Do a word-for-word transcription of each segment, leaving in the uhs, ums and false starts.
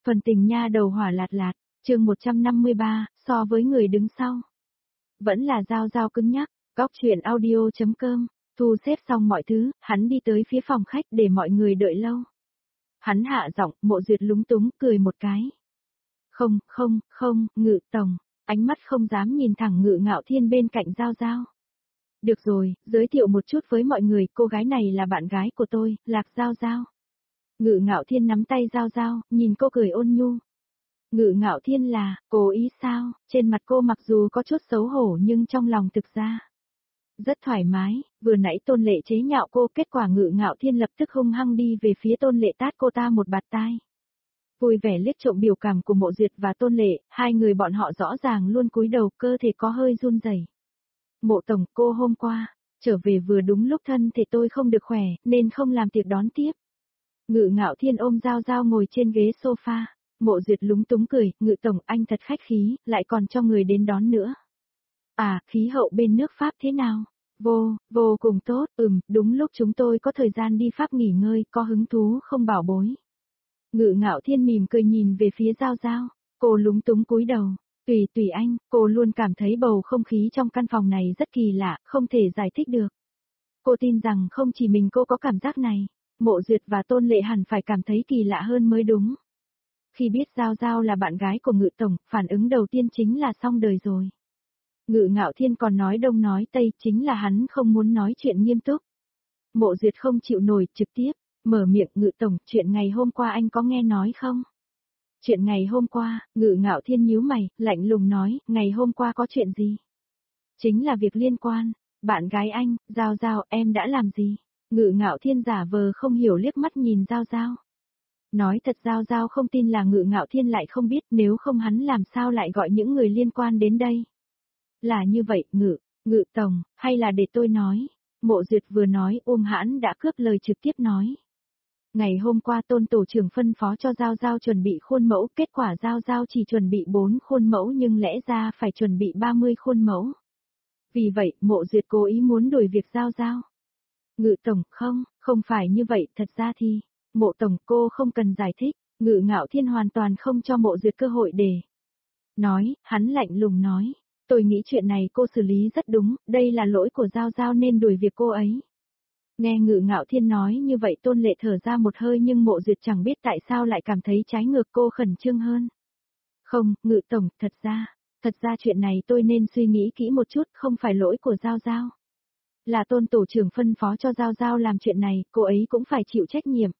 Phần tình nha đầu hỏa lạt lạt, chương một trăm năm mươi ba, so với người đứng sau. Vẫn là Giao Giao cứng nhắc, góc chuyện audio chấm com, thu xếp xong mọi thứ, hắn đi tới phía phòng khách để mọi người đợi lâu. Hắn hạ giọng, Mộ Duyệt lúng túng, cười một cái. Không, không, không, Ngự tổng, ánh mắt không dám nhìn thẳng Ngự Ngạo Thiên bên cạnh Giao Giao. Được rồi, giới thiệu một chút với mọi người, cô gái này là bạn gái của tôi, Lạc Giao Giao. Ngự Ngạo Thiên nắm tay Giao Giao, nhìn cô cười ôn nhu. Ngự Ngạo Thiên là, cố ý sao, trên mặt cô mặc dù có chút xấu hổ nhưng trong lòng thực ra rất thoải mái, vừa nãy Tôn Lệ chế nhạo cô, kết quả Ngự Ngạo Thiên lập tức hung hăng đi về phía Tôn Lệ tát cô ta một bạt tai. Vui vẻ liếc trộm biểu cảm của Mộ Duyệt và Tôn Lệ, hai người bọn họ rõ ràng luôn cúi đầu, cơ thể có hơi run rẩy. Mộ tổng, cô hôm qua trở về vừa đúng lúc thân thể tôi không được khỏe, nên không làm tiệc đón tiếp. Ngự Ngạo Thiên ôm Giao Giao ngồi trên ghế sofa, Mộ Duyệt lúng túng cười, Ngự tổng, anh thật khách khí, lại còn cho người đến đón nữa. À, khí hậu bên nước Pháp thế nào? Vô, vô cùng tốt, ừm, đúng lúc chúng tôi có thời gian đi Pháp nghỉ ngơi, có hứng thú không bảo bối. Ngự Ngạo Thiên mỉm cười nhìn về phía Giao Giao, cô lúng túng cúi đầu. Tùy tùy anh, cô luôn cảm thấy bầu không khí trong căn phòng này rất kỳ lạ, không thể giải thích được. Cô tin rằng không chỉ mình cô có cảm giác này, Mộ Duyệt và Tôn Lệ hẳn phải cảm thấy kỳ lạ hơn mới đúng. Khi biết Giao Giao là bạn gái của Ngự tổng, phản ứng đầu tiên chính là xong đời rồi. Ngự Ngạo Thiên còn nói đông nói tây, chính là hắn không muốn nói chuyện nghiêm túc. Mộ Duyệt không chịu nổi, trực tiếp mở miệng, Ngự tổng, chuyện ngày hôm qua anh có nghe nói không? Chuyện ngày hôm qua, Ngự Ngạo Thiên nhíu mày, lạnh lùng nói, ngày hôm qua có chuyện gì? Chính là việc liên quan, bạn gái anh, Giao Giao, em đã làm gì? Ngự Ngạo Thiên giả vờ không hiểu liếc mắt nhìn Giao Giao. Nói thật Giao Giao không tin là Ngự Ngạo Thiên lại không biết, nếu không hắn làm sao lại gọi những người liên quan đến đây. Là như vậy, Ngự, Ngự tổng, hay là để tôi nói? Mộ Duyệt vừa nói, Uông Hãn đã cướp lời trực tiếp nói. Ngày hôm qua Tôn tổ trưởng phân phó cho Giao Giao chuẩn bị khuôn mẫu, kết quả Giao Giao chỉ chuẩn bị bốn khuôn mẫu nhưng lẽ ra phải chuẩn bị ba mươi khuôn mẫu. Vì vậy, Mộ Duyệt cố ý muốn đuổi việc Giao Giao. Ngự tổng, không, không phải như vậy, thật ra thì, Mộ tổng, cô không cần giải thích. Ngự Ngạo Thiên hoàn toàn không cho Mộ Duyệt cơ hội để nói, hắn lạnh lùng nói, tôi nghĩ chuyện này cô xử lý rất đúng, đây là lỗi của Giao Giao nên đuổi việc cô ấy. Nghe Ngự Ngạo Thiên nói như vậy Tôn Lệ thở ra một hơi nhưng Mộ Duyệt chẳng biết tại sao lại cảm thấy trái ngược, cô khẩn trương hơn. Không, Ngự tổng, thật ra, thật ra chuyện này tôi nên suy nghĩ kỹ một chút, không phải lỗi của Giao Giao. Là Tôn tổ trưởng phân phó cho Giao Giao làm chuyện này, cô ấy cũng phải chịu trách nhiệm.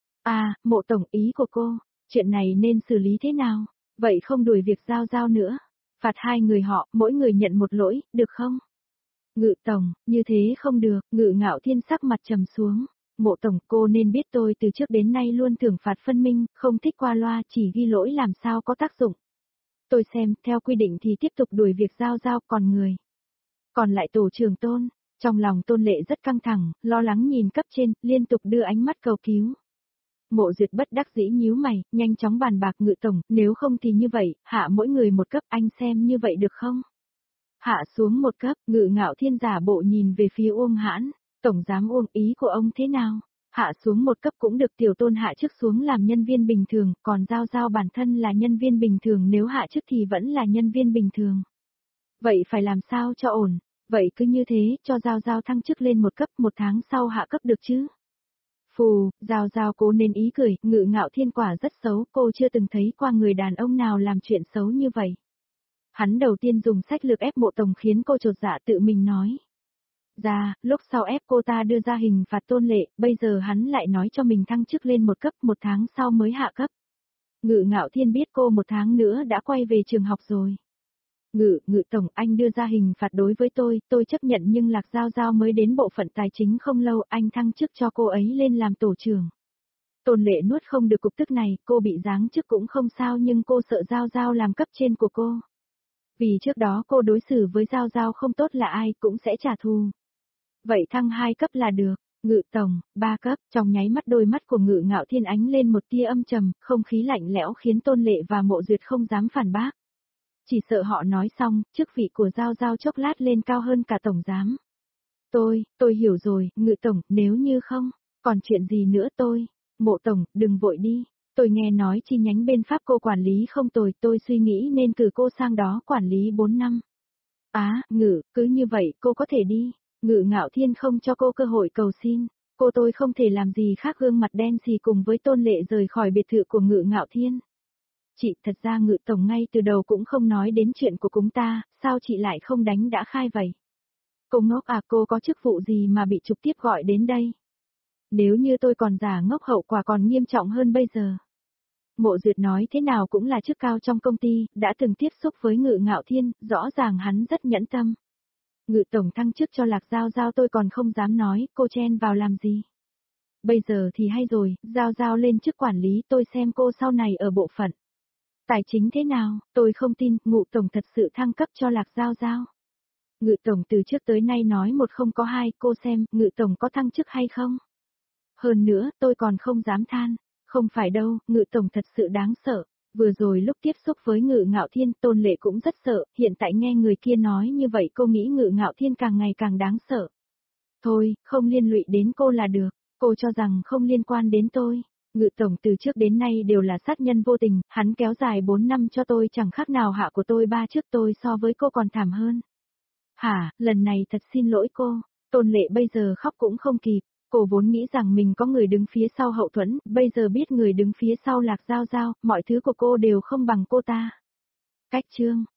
À, Mộ tổng, ý của cô, chuyện này nên xử lý thế nào? Vậy không đuổi việc Giao Giao nữa. Phạt hai người họ, mỗi người nhận một lỗi, được không? Ngự tổng, như thế không được, Ngự Ngạo Thiên sắc mặt trầm xuống. Mộ tổng, cô nên biết tôi từ trước đến nay luôn thưởng phạt phân minh, không thích qua loa, chỉ ghi lỗi làm sao có tác dụng. Tôi xem, theo quy định thì tiếp tục đuổi việc Giao Giao, còn người. Còn lại tổ trưởng Tôn, trong lòng Tôn Lệ rất căng thẳng, lo lắng nhìn cấp trên, liên tục đưa ánh mắt cầu cứu. Mộ Duyệt bất đắc dĩ nhíu mày, nhanh chóng bàn bạc, Ngự tổng, nếu không thì như vậy, hạ mỗi người một cấp, anh xem như vậy được không? Hạ xuống một cấp, Ngự Ngạo Thiên giả bộ nhìn về phía Uông Hãn, tổng giám Uông, ý của ông thế nào? Hạ xuống một cấp cũng được, tiểu Tôn hạ chức xuống làm nhân viên bình thường, còn Giao Giao bản thân là nhân viên bình thường, nếu hạ chức thì vẫn là nhân viên bình thường. Vậy phải làm sao cho ổn? Vậy cứ như thế, cho Giao Giao thăng chức lên một cấp, một tháng sau hạ cấp được chứ? Phù, Giao Giao cố nên ý cười, Ngự Ngạo Thiên quả rất xấu, cô chưa từng thấy qua người đàn ông nào làm chuyện xấu như vậy. Hắn đầu tiên dùng sách lược ép Mộ tổng khiến cô chột dạ, tự mình nói. Ra, lúc sau ép cô ta đưa ra hình phạt Tôn Lệ, bây giờ hắn lại nói cho mình thăng chức lên một cấp, một tháng sau mới hạ cấp. Ngự Ngạo Thiên biết cô một tháng nữa đã quay về trường học rồi. Ngự, Ngự tổng, anh đưa ra hình phạt đối với tôi, tôi chấp nhận, nhưng Lạc Giao Giao mới đến bộ phận tài chính không lâu, anh thăng chức cho cô ấy lên làm tổ trưởng. Tôn Lệ nuốt không được cục tức này, cô bị giáng chức cũng không sao nhưng cô sợ Giao Giao làm cấp trên của cô. Vì trước đó cô đối xử với Giao Giao không tốt là ai cũng sẽ trả thù. Vậy thăng hai cấp là được. Ngự tổng, ba cấp, trong nháy mắt đôi mắt của Ngự Ngạo Thiên ánh lên một tia âm trầm, không khí lạnh lẽo khiến Tôn Lệ và Mộ Duyệt không dám phản bác. Chỉ sợ họ nói xong, chức vị của Giao Giao chốc lát lên cao hơn cả tổng giám. Tôi, tôi hiểu rồi, Ngự tổng, nếu như không, còn chuyện gì nữa tôi? Mộ tổng, đừng vội đi. Tôi nghe nói chi nhánh bên Pháp cô quản lý không tồi, tôi suy nghĩ nên cử cô sang đó quản lý bốn năm. Á, Ngự, cứ như vậy cô có thể đi. Ngự Ngạo Thiên không cho cô cơ hội cầu xin. Cô tôi không thể làm gì khác gương mặt đen xì cùng với Tôn Lệ rời khỏi biệt thự của Ngự Ngạo Thiên. Chị, thật ra Ngự Tổng ngay từ đầu cũng không nói đến chuyện của chúng ta, sao chị lại không đánh đã khai vậy? Cô ngốc à, cô có chức vụ gì mà bị trực tiếp gọi đến đây? Nếu như tôi còn giả ngốc hậu quả còn nghiêm trọng hơn bây giờ. Mộ Duyệt nói thế nào cũng là chức cao trong công ty, đã từng tiếp xúc với Ngự Ngạo Thiên, rõ ràng hắn rất nhẫn tâm. Ngự Tổng thăng chức cho Lạc Giao Giao tôi còn không dám nói, cô chen vào làm gì? Bây giờ thì hay rồi, Giao Giao lên chức quản lý, tôi xem cô sau này ở bộ phận tài chính thế nào, tôi không tin, Ngụ Tổng thật sự thăng cấp cho Lạc Giao Giao. Ngự Tổng từ trước tới nay nói một không có hai, cô xem, Ngự Tổng có thăng chức hay không? Hơn nữa, tôi còn không dám than. Không phải đâu, Ngự Tổng thật sự đáng sợ. Vừa rồi lúc tiếp xúc với Ngự Ngạo Thiên, Tôn Lệ cũng rất sợ, hiện tại nghe người kia nói như vậy cô nghĩ Ngự Ngạo Thiên càng ngày càng đáng sợ. Thôi, không liên lụy đến cô là được, cô cho rằng không liên quan đến tôi. Ngự Tổng từ trước đến nay đều là sát nhân vô tình, hắn kéo dài bốn năm cho tôi chẳng khác nào hạ của tôi ba trước tôi so với cô còn thảm hơn. Hả, lần này thật xin lỗi cô, Tôn Lệ bây giờ khóc cũng không kịp. Cô vốn nghĩ rằng mình có người đứng phía sau hậu thuẫn, bây giờ biết người đứng phía sau Lạc Giao Giao, mọi thứ của cô đều không bằng cô ta. Cách chương